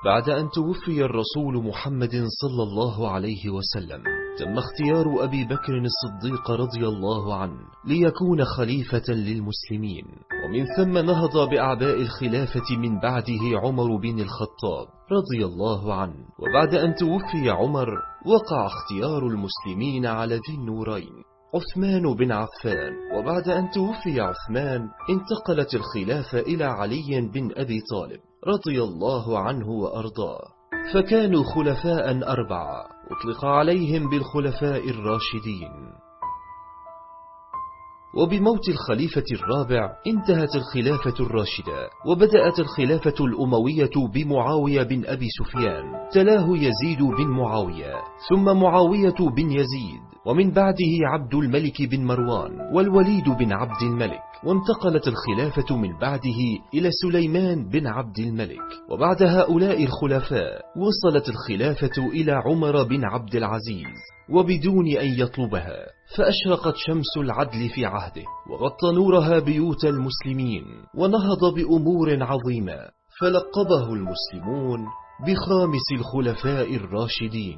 بعد أن توفي الرسول محمد صلى الله عليه وسلم، تم اختيار أبي بكر الصديق رضي الله عنه ليكون خليفة للمسلمين، ومن ثم نهض بأعباء الخلافة من بعده عمر بن الخطاب رضي الله عنه. وبعد أن توفي عمر، وقع اختيار المسلمين على ذي النورين عثمان بن عفان. وبعد أن توفي عثمان، انتقلت الخلافة إلى علي بن أبي طالب رضي الله عنه وأرضاه، فكانوا خلفاء أربعة أطلق عليهم بالخلفاء الراشدين. وبموت الخليفة الرابع انتهت الخلافة الراشدة، وبدأت الخلافة الأموية بمعاوية بن أبي سفيان، تلاه يزيد بن معاوية، ثم معاوية بن يزيد، ومن بعده عبد الملك بن مروان والوليد بن عبد الملك. وانتقلت الخلافة من بعده إلى سليمان بن عبد الملك. وبعد هؤلاء الخلفاء وصلت الخلافة إلى عمر بن عبد العزيز، وبدون أن يطلبها، فأشرقت شمس العدل في عهده، وغطى نورها بيوت المسلمين، ونهض بأمور عظيمة، فلقبه المسلمون بخامس الخلفاء الراشدين.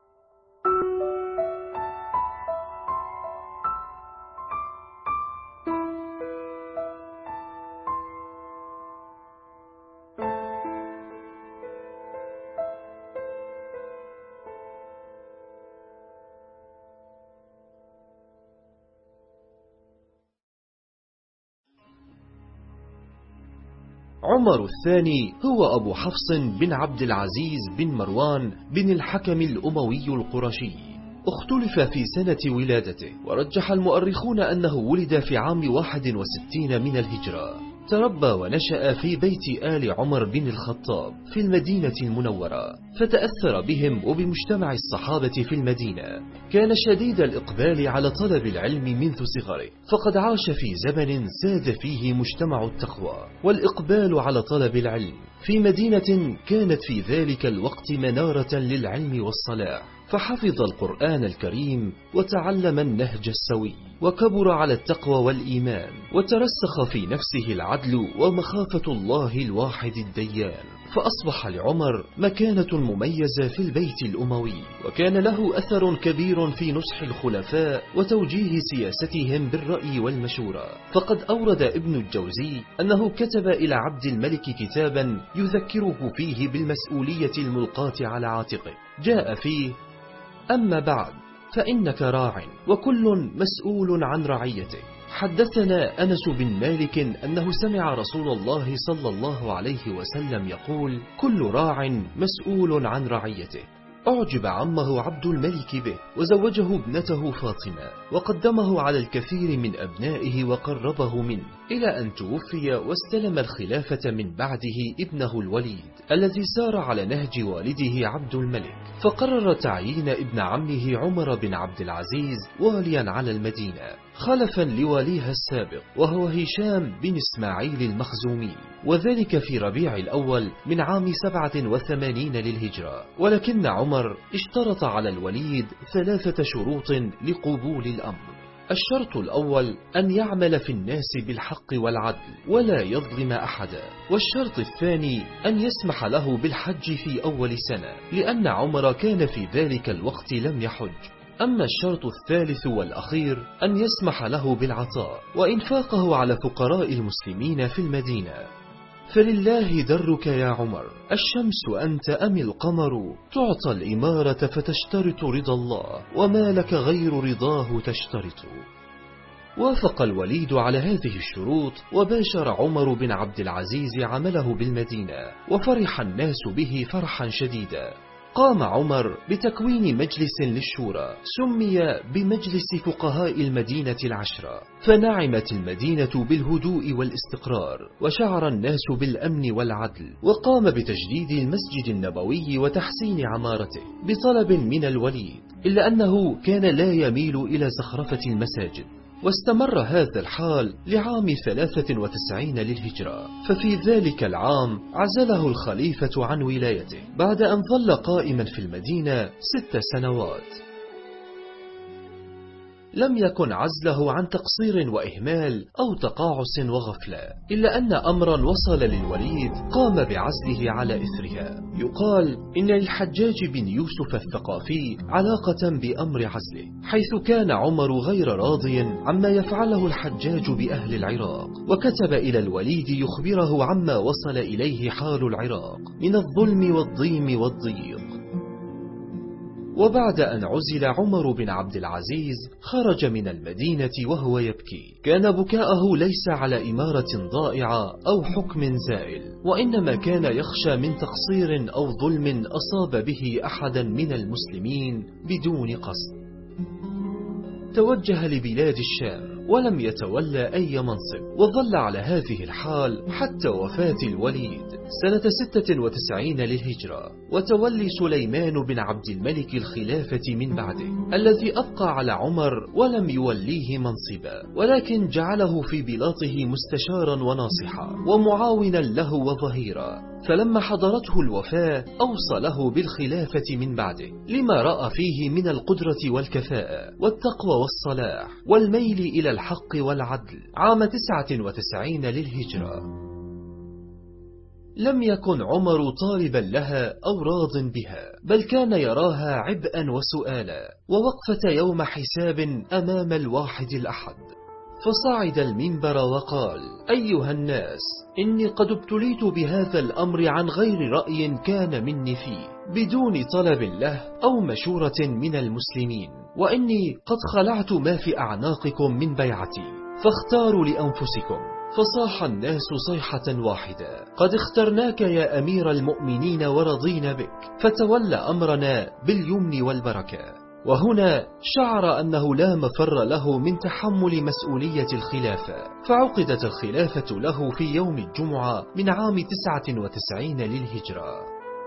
عمر الثاني هو أبو حفص بن عبد العزيز بن مروان بن الحكم الأموي القرشي. اختلف في سنة ولادته، ورجح المؤرخون أنه ولد في عام 61 من الهجرة. تربى ونشأ في بيت آل عمر بن الخطاب في المدينة المنورة، فتأثر بهم وبمجتمع الصحابة في المدينة. كان شديد الإقبال على طلب العلم منذ صغره، فقد عاش في زمن ساد فيه مجتمع التقوى والإقبال على طلب العلم، في مدينة كانت في ذلك الوقت منارة للعلم والصلاح، فحفظ القرآن الكريم وتعلم النهج السوي، وكبر على التقوى والإيمان، وترسخ في نفسه العدل ومخافة الله الواحد الديان، فأصبح لعمر مكانة مميزة في البيت الأموي، وكان له أثر كبير في نصح الخلفاء وتوجيه سياستهم بالرأي والمشورة. فقد أورد ابن الجوزي أنه كتب إلى عبد الملك كتابا يذكره فيه بالمسؤولية الملقاة على عاتقه، جاء فيه: أما بعد، فإنك راع وكل مسؤول عن رعيته. حدثنا أنس بن مالك أنه سمع رسول الله صلى الله عليه وسلم يقول: كل راع مسؤول عن رعيته. أعجب عمه عبد الملك به، وزوجه ابنته فاطمة، وقدمه على الكثير من أبنائه وقربه منه، إلى أن توفي واستلم الخلافة من بعده ابنه الوليد، الذي سار على نهج والده عبد الملك، فقرر تعيين ابن عمه عمر بن عبد العزيز واليا على المدينة، خلفا لواليها السابق، وهو هشام بن إسماعيل المخزومي، وذلك في ربيع الأول من عام 87 للهجرة. ولكن عمر اشترط على الوليد 3 شروط لقبول الأمر. الشرط الأول أن يعمل في الناس بالحق والعدل ولا يظلم أحدا. والشرط الثاني أن يسمح له بالحج في أول سنة، لأن عمر كان في ذلك الوقت لم يحج. أما الشرط الثالث والأخير أن يسمح له بالعطاء وإنفاقه على فقراء المسلمين في المدينة. فلله درك يا عمر، الشمس أنت أم القمر؟ تعطى الإمارة فتشترط رضا الله، وما لك غير رضاه تشترط. وافق الوليد على هذه الشروط، وباشر عمر بن عبد العزيز عمله بالمدينة، وفرح الناس به فرحا شديدا. قام عمر بتكوين مجلس للشورى سمي بمجلس فقهاء المدينة العشرة، فنعمت المدينة بالهدوء والاستقرار، وشعر الناس بالأمن والعدل. وقام بتجديد المسجد النبوي وتحسين عمارته بطلب من الوليد، إلا أنه كان لا يميل إلى زخرفة المساجد. واستمر هذا الحال لعام 93 للهجرة، ففي ذلك العام عزله الخليفة عن ولايته بعد أن ظل قائما في المدينة 6 سنوات. لم يكن عزله عن تقصير وإهمال أو تقاعس وغفلة، إلا أن أمرا وصل للوليد قام بعزله على إثرها. يقال إن للحجاج بن يوسف الثقافي علاقة بأمر عزله، حيث كان عمر غير راض عما يفعله الحجاج بأهل العراق، وكتب إلى الوليد يخبره عما وصل إليه حال العراق من الظلم والضيم والضيق. وبعد أن عزل عمر بن عبد العزيز خرج من المدينة وهو يبكي. كان بكاءه ليس على إمارة ضائعة أو حكم زائل، وإنما كان يخشى من تقصير أو ظلم أصاب به أحدا من المسلمين بدون قصد. توجه لبلاد الشام ولم يتولى أي منصب، وظل على هذه الحال حتى وفاة الوليد سنة 96 للهجرة، وتولي سليمان بن عبد الملك الخلافة من بعده، الذي أبقى على عمر ولم يوليه منصبا، ولكن جعله في بلاطه مستشارا وناصحا ومعاونا له وظهيرا. فلما حضرته الوفاة أوصى له بالخلافة من بعده، لما رأى فيه من القدرة والكفاءة والتقوى والصلاح والميل إلى الحق والعدل عام 99 للهجرة. لم يكن عمر طالبا لها أو راض بها، بل كان يراها عبئا وسؤالا ووقفة يوم حساب أمام الواحد الأحد. فصعد المنبر وقال: أيها الناس، إني قد ابتليت بهذا الأمر عن غير رأي كان مني فيه، بدون طلب له أو مشورة من المسلمين، وإني قد خلعت ما في أعناقكم من بيعتي، فاختاروا لأنفسكم. فصاح الناس صيحة واحدة: قد اخترناك يا أمير المؤمنين ورضينا بك، فتولى أمرنا باليمن والبركة. وهنا شعر أنه لا مفر له من تحمل مسؤولية الخلافة، فعقدت الخلافة له في يوم الجمعة من عام 99 للهجرة.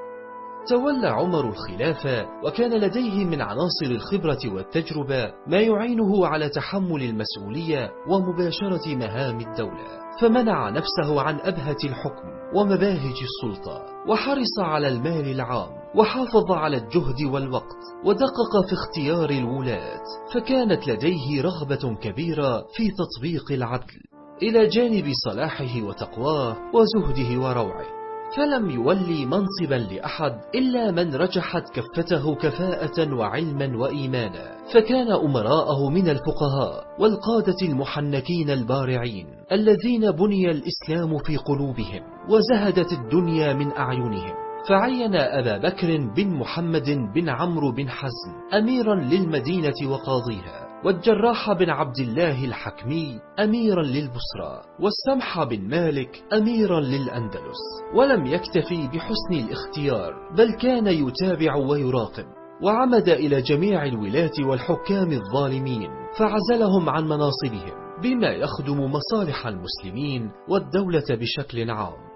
تولى عمر الخلافة، وكان لديه من عناصر الخبرة والتجربة ما يعينه على تحمل المسؤولية ومباشرة مهام الدولة، فمنع نفسه عن أبهة الحكم ومباهج السلطة، وحرص على المال العام، وحافظ على الجهد والوقت، ودقق في اختيار الولاة، فكانت لديه رغبة كبيرة في تطبيق العدل، إلى جانب صلاحه وتقواه وزهده وروعه. فلم يولي منصبا لأحد إلا من رجحت كفته كفاءة وعلما وإيمانا، فكان أمراءه من الفقهاء والقادة المحنكين البارعين، الذين بني الإسلام في قلوبهم وزهدت الدنيا من أعينهم. فعين أبا بكر بن محمد بن عمرو بن حزم أميرا للمدينة وقاضيها، والجراح بن عبد الله الحكمي أميرا للبصرى، والسمح بن مالك أميرا للأندلس. ولم يكتفي بحسن الاختيار، بل كان يتابع ويراقب، وعمد إلى جميع الولاة والحكام الظالمين، فعزلهم عن مناصبهم بما يخدم مصالح المسلمين والدولة بشكل عام.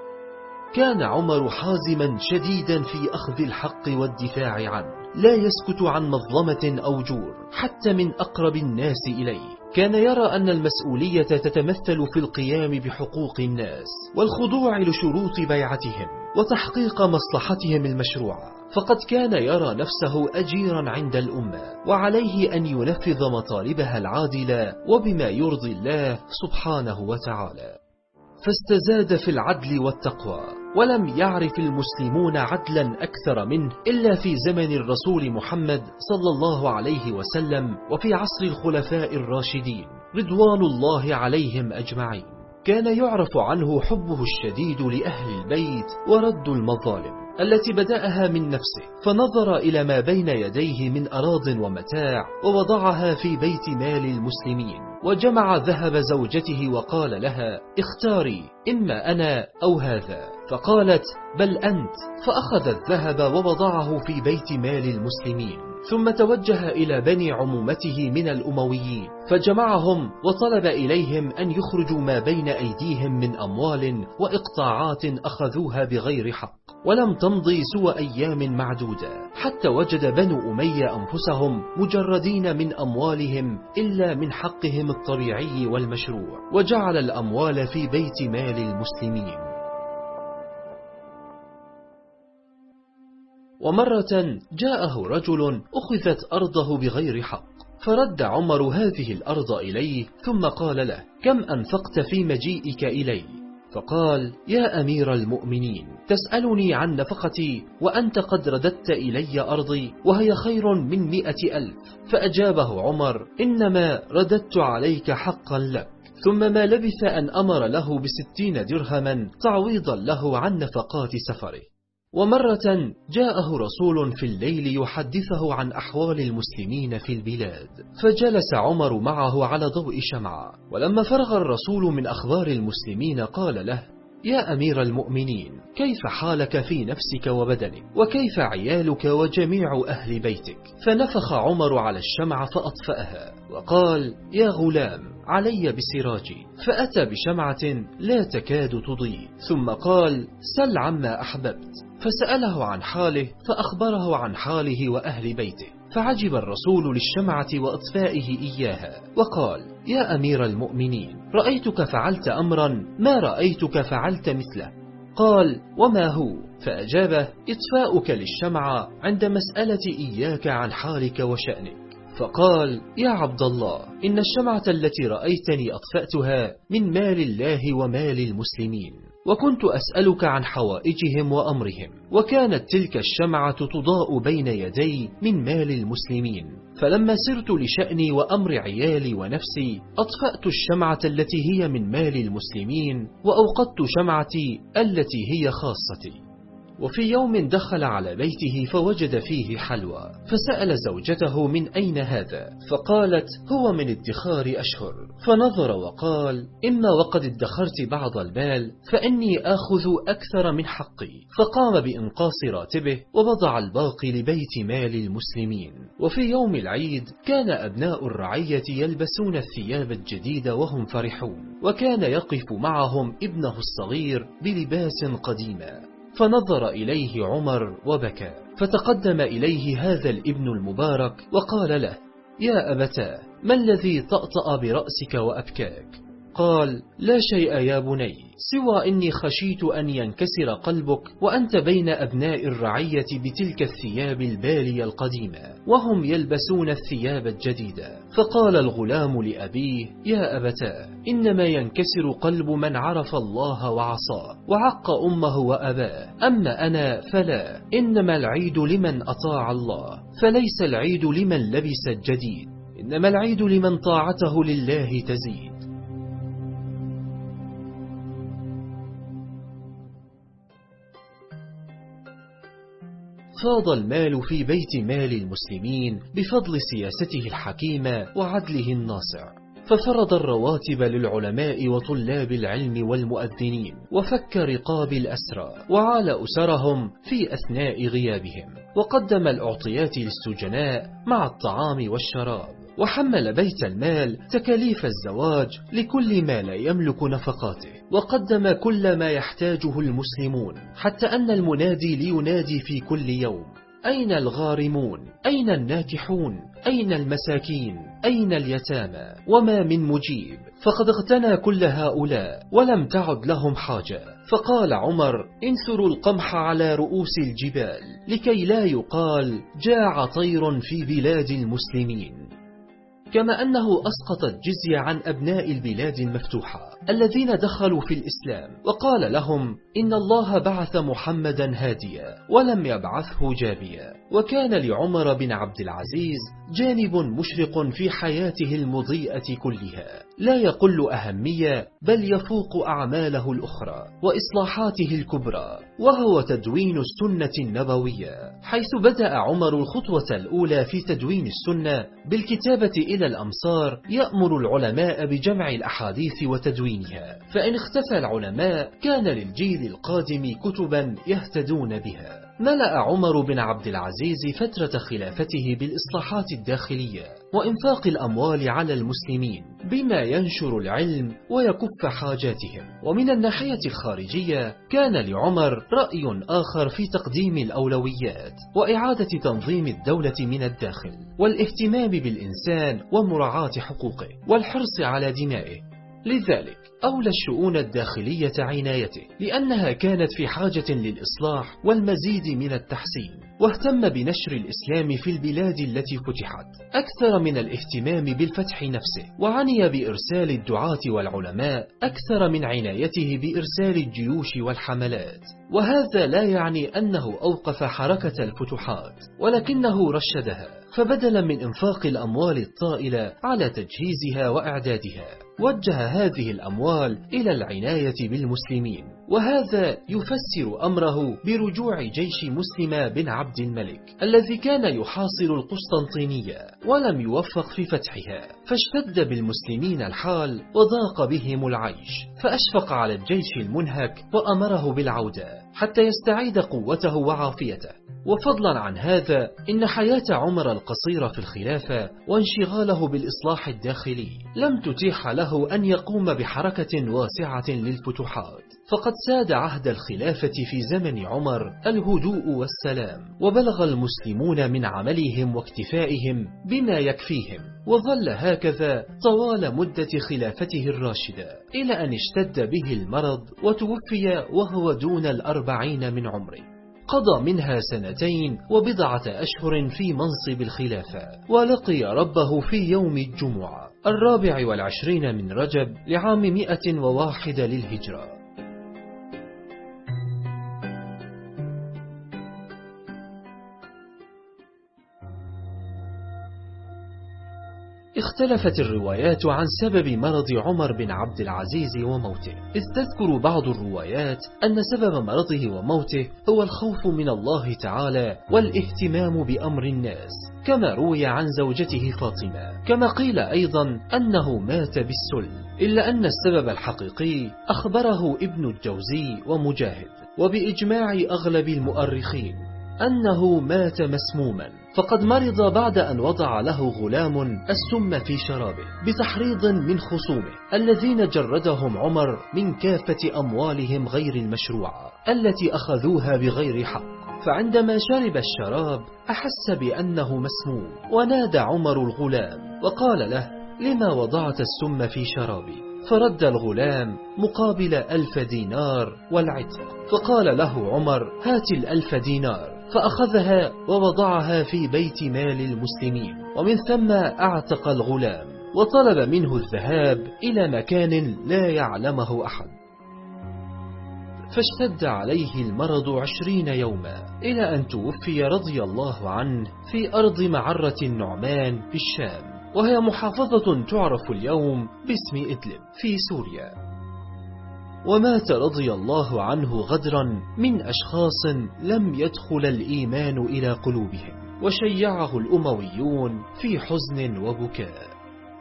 كان عمر حازما شديدا في أخذ الحق والدفاع عنه، لا يسكت عن مظلمة أو جور حتى من أقرب الناس إليه. كان يرى أن المسؤولية تتمثل في القيام بحقوق الناس والخضوع لشروط بيعتهم وتحقيق مصلحتهم المشروعة، فقد كان يرى نفسه أجيرا عند الأمة، وعليه أن ينفذ مطالبها العادلة وبما يرضي الله سبحانه وتعالى. فاستزاد في العدل والتقوى، ولم يعرف المسلمون عدلا أكثر منه إلا في زمن الرسول محمد صلى الله عليه وسلم، وفي عصر الخلفاء الراشدين رضوان الله عليهم أجمعين. كان يعرف عنه حبه الشديد لأهل البيت ورد المظالم التي بدأها من نفسه، فنظر إلى ما بين يديه من أراض ومتاع ووضعها في بيت مال المسلمين، وجمع ذهب زوجته وقال لها: اختاري، إما أنا أو هذا. فقالت: بل أنت. فأخذ الذهب ووضعه في بيت مال المسلمين، ثم توجه إلى بني عمومته من الأمويين، فجمعهم وطلب إليهم أن يخرجوا ما بين أيديهم من أموال وإقطاعات أخذوها بغير حق. ولم تمضي سوى أيام معدودة حتى وجد بنو أمية أنفسهم مجردين من أموالهم إلا من حقهم الطبيعي والمشروع، وجعل الأموال في بيت مال المسلمين. ومرة جاءه رجل أخذت أرضه بغير حق، فرد عمر هذه الأرض إليه ثم قال له: كم أنفقت في مجيئك إلي؟ فقال: يا أمير المؤمنين، تسألني عن نفقتي وأنت قد رددت إلي أرضي وهي خير من 100,000. فأجابه عمر: إنما رددت عليك حقا لك. ثم ما لبث أن أمر له ب60 درهما تعويضا له عن نفقات سفره. ومرة جاءه رسول في الليل يحدثه عن أحوال المسلمين في البلاد، فجلس عمر معه على ضوء شمعة، ولما فرغ الرسول من أخبار المسلمين قال له: يا أمير المؤمنين، كيف حالك في نفسك وبدنك، وكيف عيالك وجميع أهل بيتك؟ فنفخ عمر على الشمع فأطفأها وقال: يا غلام، علي بسراجي. فأتى بشمعة لا تكاد تضيء، ثم قال: سل عما أحببت. فسأله عن حاله فأخبره عن حاله وأهل بيته، فعجب الرسول للشمعة وإطفائه إياها، وقال: يا أمير المؤمنين، رأيتك فعلت أمرا ما رأيتك فعلت مثله. قال: وما هو؟ فأجابه: إطفاؤك للشمعة عند مسألة إياك عن حالك وشأنك. فقال: يا عبد الله، إن الشمعة التي رأيتني أطفأتها من مال الله ومال المسلمين، وكنت أسألك عن حوائجهم وأمرهم، وكانت تلك الشمعة تضاء بين يدي من مال المسلمين، فلما سرت لشأني وأمر عيالي ونفسي أطفأت الشمعة التي هي من مال المسلمين وأوقدت شمعتي التي هي خاصتي. وفي يوم دخل على بيته فوجد فيه حلوى، فسأل زوجته: من أين هذا؟ فقالت: هو من ادخار أشهر. فنظر وقال: إما وقد ادخرت بعض المال فإني آخذ أكثر من حقي. فقام بإنقاص راتبه ووضع الباقي لبيت مال المسلمين. وفي يوم العيد كان أبناء الرعية يلبسون الثياب الجديدة وهم فرحون، وكان يقف معهم ابنه الصغير بلباس قديمة، فنظر إليه عمر وبكى، فتقدم إليه هذا الابن المبارك وقال له: يا أبتاه، ما الذي طأطأ برأسك وأبكاك؟ قال: لا شيء يا بني، سوى إني خشيت أن ينكسر قلبك وأنت بين أبناء الرعية بتلك الثياب البالية القديمة وهم يلبسون الثياب الجديدة. فقال الغلام لأبيه: يا أبتاه، إنما ينكسر قلب من عرف الله وعصاه وعق أمه وأباه، أما أنا فلا، إنما العيد لمن أطاع الله، فليس العيد لمن لبس الجديد، إنما العيد لمن طاعته لله تزيد. فاض المال في بيت مال المسلمين بفضل سياسته الحكيمة وعدله الناصع، ففرض الرواتب للعلماء وطلاب العلم والمؤذنين، وفك رقاب الأسرى، وعال أسرهم في أثناء غيابهم، وقدم الأعطيات للسجناء مع الطعام والشراب، وحمل بيت المال تكاليف الزواج لكل ما لا يملك نفقاته، وقدم كل ما يحتاجه المسلمون، حتى أن المنادي لينادي في كل يوم: أين الغارمون؟ أين الناكحون؟ أين المساكين؟ أين اليتامى؟ وما من مجيب، فقد اغتنى كل هؤلاء ولم تعد لهم حاجة. فقال عمر: انثروا القمح على رؤوس الجبال لكي لا يقال جاع طير في بلاد المسلمين. كما أنه أسقط الجزية عن أبناء البلاد المفتوحة الذين دخلوا في الإسلام، وقال لهم: إن الله بعث محمدا هاديا ولم يبعثه جابيا. وكان لعمر بن عبد العزيز جانب مشرق في حياته المضيئة كلها لا يقل أهمية، بل يفوق أعماله الأخرى وإصلاحاته الكبرى، وهو تدوين السنة النبوية، حيث بدأ عمر الخطوة الأولى في تدوين السنة بالكتابة إلى الأمصار يأمر العلماء بجمع الأحاديث وتدوينها، فإن اختفى العلماء كان للجيل القادم كتبا يهتدون بها. ملأ عمر بن عبد العزيز فترة خلافته بالإصلاحات الداخلية وإنفاق الأموال على المسلمين بما ينشر العلم ويكف حاجاتهم. ومن الناحية الخارجية كان لعمر رأي آخر في تقديم الأولويات وإعادة تنظيم الدولة من الداخل، والاهتمام بالإنسان ومراعاة حقوقه والحرص على دمائه. لذلك أولى الشؤون الداخلية عنايته، لأنها كانت في حاجة للإصلاح والمزيد من التحسين. واهتم بنشر الإسلام في البلاد التي فتحت أكثر من الاهتمام بالفتح نفسه، وعني بإرسال الدعاة والعلماء أكثر من عنايته بإرسال الجيوش والحملات. وهذا لا يعني أنه أوقف حركة الفتوحات، ولكنه رشدها، فبدلا من إنفاق الأموال الطائلة على تجهيزها وإعدادها، وجه هذه الأموال إلى العناية بالمسلمين. وهذا يفسر أمره برجوع جيش مسلم بن عبد الملك الذي كان يحاصر القسطنطينية ولم يوفق في فتحها، فاشتد بالمسلمين الحال وضاق بهم العيش، فأشفق على الجيش المنهك وأمره بالعودة حتى يستعيد قوته وعافيته. وفضلا عن هذا، إن حياة عمر القصيرة في الخلافة وانشغاله بالإصلاح الداخلي لم تتيح له أن يقوم بحركة واسعة للفتوحات، فقد ساد عهد الخلافة في زمن عمر الهدوء والسلام، وبلغ المسلمون من عملهم واكتفائهم بما يكفيهم، وظل هكذا طوال مدة خلافته الراشدة إلى أن اشتد به المرض وتوفي وهو دون 40 من عمره. قضى منها 2 وبضعة أشهر في منصب الخلافة، ولقي ربه في يوم الجمعة 24 من رجب لعام 101 للهجرة. اختلفت الروايات عن سبب مرض عمر بن عبد العزيز وموته، إذ تذكر بعض الروايات أن سبب مرضه وموته هو الخوف من الله تعالى والاهتمام بأمر الناس، كما روي عن زوجته فاطمة، كما قيل أيضا أنه مات بالسل، إلا أن السبب الحقيقي أخبره ابن الجوزي ومجاهد، وبإجماع أغلب المؤرخين أنه مات مسموما، فقد مرض بعد أن وضع له غلام السم في شرابه بتحريض من خصومه الذين جردهم عمر من كافة أموالهم غير المشروعة التي أخذوها بغير حق. فعندما شرب الشراب أحس بأنه مسموم، ونادى عمر الغلام وقال له: لما وضعت السم في شرابي؟ فرد الغلام مقابل 1000 دينار والعتق، فقال له عمر: هات 1000 دينار، فأخذها ووضعها في بيت مال المسلمين، ومن ثم أعتق الغلام وطلب منه الذهاب إلى مكان لا يعلمه أحد. فاشتد عليه المرض 20 يوما إلى أن توفي رضي الله عنه في أرض معرة النعمان بالشام، وهي محافظة تعرف اليوم باسم إدلب في سوريا. ومات رضي الله عنه غدرا من أشخاص لم يدخل الإيمان إلى قلوبهم، وشيعه الأمويون في حزن وبكاء.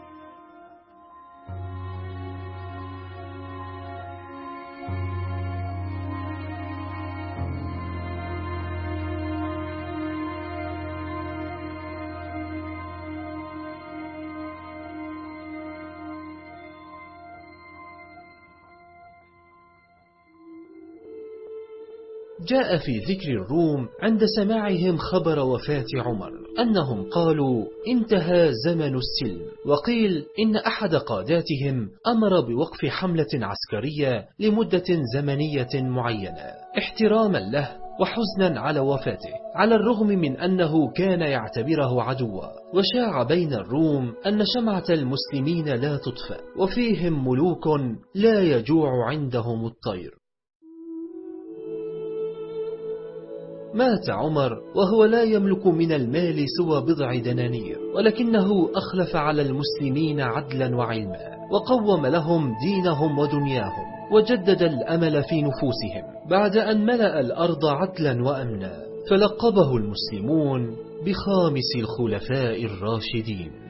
جاء في ذكر الروم عند سماعهم خبر وفاة عمر أنهم قالوا: انتهى زمن السلم. وقيل إن أحد قاداتهم أمر بوقف حملة عسكرية لمدة زمنية معينة احتراما له وحزنا على وفاته، على الرغم من أنه كان يعتبره عدوا. وشاع بين الروم أن شمعة المسلمين لا تطفأ، وفيهم ملوك لا يجوع عندهم الطير. مات عمر وهو لا يملك من المال سوى بضع دنانير، ولكنه أخلف على المسلمين عدلا وعلما، وقوم لهم دينهم ودنياهم، وجدد الأمل في نفوسهم بعد أن ملأ الأرض عدلا وأمنا، فلقبه المسلمون بخامس الخلفاء الراشدين.